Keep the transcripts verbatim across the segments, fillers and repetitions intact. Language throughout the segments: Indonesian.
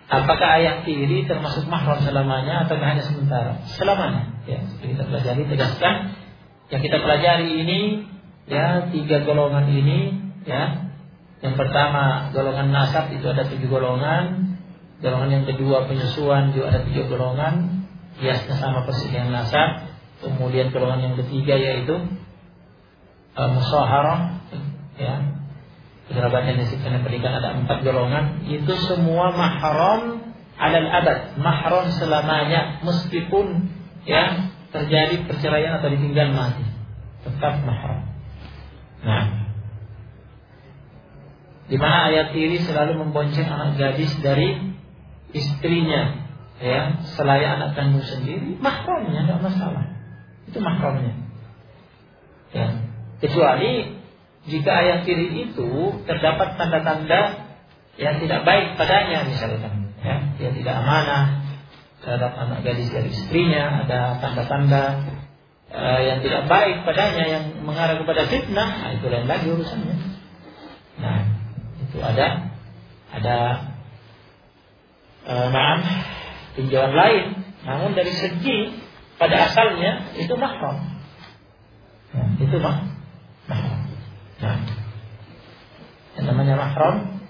apakah ayah tiri termasuk mahram selamanya atau hanya sementara? Selamanya. Ya, kita pelajari tegaskan. Yang kita pelajari ini, ya, tiga golongan ini, ya. Yang pertama golongan nasab itu ada tujuh golongan. Golongan yang kedua penyusuan juga ada tujuh golongan. Biasanya sama persis dengan nasab. Kemudian golongan yang ketiga yaitu uh, musaharah, ya. Kerabat yang disebutkan pernikahan ada empat golongan. Itu semua mahram alal abad, mahram selamanya, meskipun ya terjadi perceraian atau ditinggal mati, tetap mahram. Nah, di mana ayah tiri selalu membonceng anak gadis dari istrinya, ya, selain anak kandung sendiri, mahramnya tidak masalah. Itu mahramnya. Ya. Kecuali jika ayah tiri itu terdapat tanda-tanda yang tidak baik padanya, misalkan, ya, dia tidak amanah terhadap anak gadis dari istrinya, ada tanda-tanda uh, yang tidak baik padanya yang mengarah kepada fitnah, nah, itu lain lagi urusannya. Nah, itu ada ada uh, maaf tinjauan lain, namun dari segi pada asalnya itu mahram, ya, itu mah mahram. Nah, yang namanya mahram,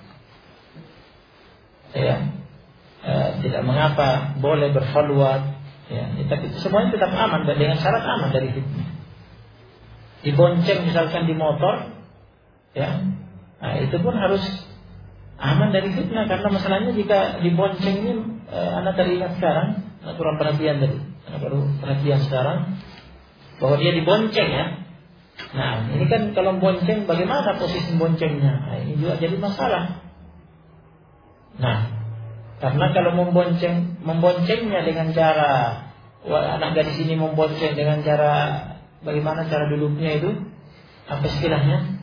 ya, e, tidak mengapa boleh berkhalwat, ya, tapi semuanya tetap aman dengan syarat aman dari fitnah. Dibonceng misalkan di motor, ya, nah, itu pun harus aman dari fitnah, karena masalahnya jika dibonceng ini, e, anak teringat sekarang, anak kurang perhatian tadi, anak baru perhatian sekarang bahwa dia dibonceng, ya. Nah, ini kan kalau bonceng, bagaimana posisi boncengnya? Nah, ini juga jadi masalah. Nah, karena kalau membonceng, memboncengnya dengan cara, wah, anak gadis ini membonceng dengan cara, bagaimana cara duduknya itu? Apa istilahnya?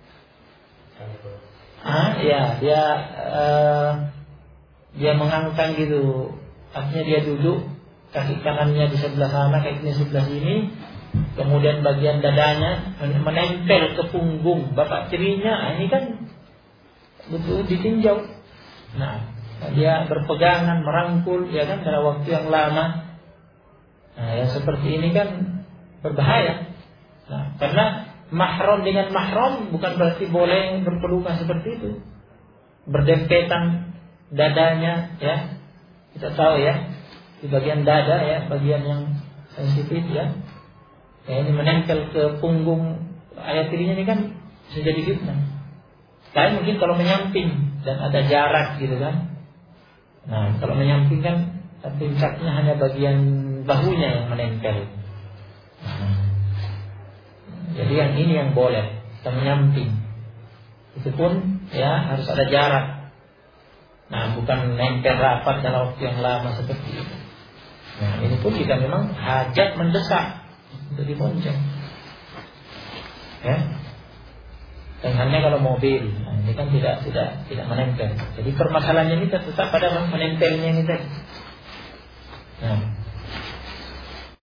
Ah, ya, dia uh, dia mengangkat gitu. Artinya dia duduk, kaki kanannya di sebelah sana, kakinya sebelah sini. Kemudian bagian dadanya menempel ke punggung bapak tirinya, ini kan betul ditinjau. Nah, dia berpegangan, merangkul, ya kan, dalam waktu yang lama. Nah, yang seperti ini kan berbahaya. Nah, karena mahram dengan mahram bukan berarti boleh berpelukan seperti itu, berdempetan dadanya, ya. Kita tahu, ya, di bagian dada, ya, bagian yang sensitif, ya. Ya, ini menempel ke punggung ayah tirinya, ini kan bisa jadi fitnah. Lain mungkin kalau menyamping dan ada jarak gitu kan. Nah, kalau menyamping kan puncaknya hanya bagian bahunya yang menempel. Nah, jadi yang ini yang boleh, kita menyamping. Itu pun, ya, harus ada jarak. Nah, bukan nempel rapat dalam waktu yang lama seperti itu. Nah, ini pun jika memang hajat mendesak untuk dibonceng, ya. Dan hanya kalau mobil, nah, ini kan tidak tidak tidak menempel. Jadi permasalahannya ini tetap pada menempelnya ini tadi. Nah,